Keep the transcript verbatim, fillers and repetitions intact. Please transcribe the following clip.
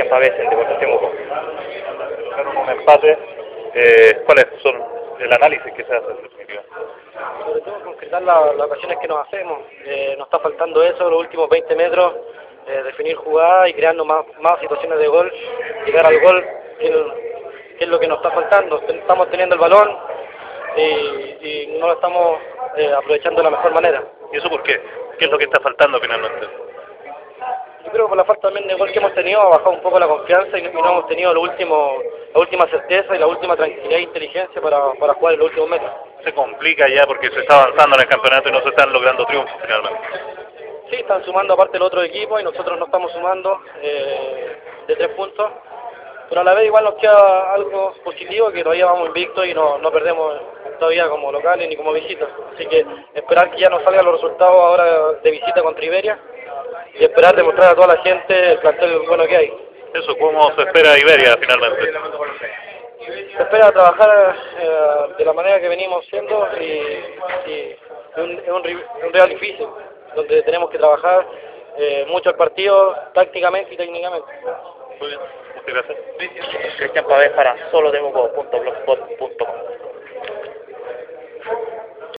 Cristian Pavés en Deportes Temuco. Buscaron un empate. Eh, ¿Cuáles son el análisis que se hace en definitiva? Sobre todo concretar la, las ocasiones que nos hacemos. Eh, nos está faltando eso, los últimos veinte metros, eh, definir jugadas y creando más, más situaciones de gol, llegar al gol, que, que es lo que nos está faltando. Estamos teniendo el balón y, y no lo estamos eh, aprovechando de la mejor manera. ¿Y eso por qué? ¿Qué es lo que está faltando finalmente? Yo creo que por la falta también de gol que hemos tenido ha bajado un poco la confianza y no, y no hemos tenido lo último, la última certeza y la última tranquilidad e inteligencia para, para jugar en los últimos metros. Se complica ya porque se está avanzando en el campeonato y no se están logrando triunfos finalmente. Sí, están sumando aparte el otro equipo y nosotros no estamos sumando eh, de tres puntos, pero a la vez igual nos queda algo positivo, que todavía vamos invictos y no, no perdemos todavía como locales ni como visitas. Así que esperar que ya nos salgan los resultados ahora de visita contra Iberia y esperar demostrar a toda la gente el plantel bueno que hay. Eso, ¿cómo se espera Iberia finalmente? Se espera trabajar eh, de la manera que venimos siendo y, y es un, es un, un real difícil, donde tenemos que trabajar eh, mucho el partido tácticamente y técnicamente. Muy bien, muchas gracias. Cristian Pavés para solo temuco punto blogspot punto com.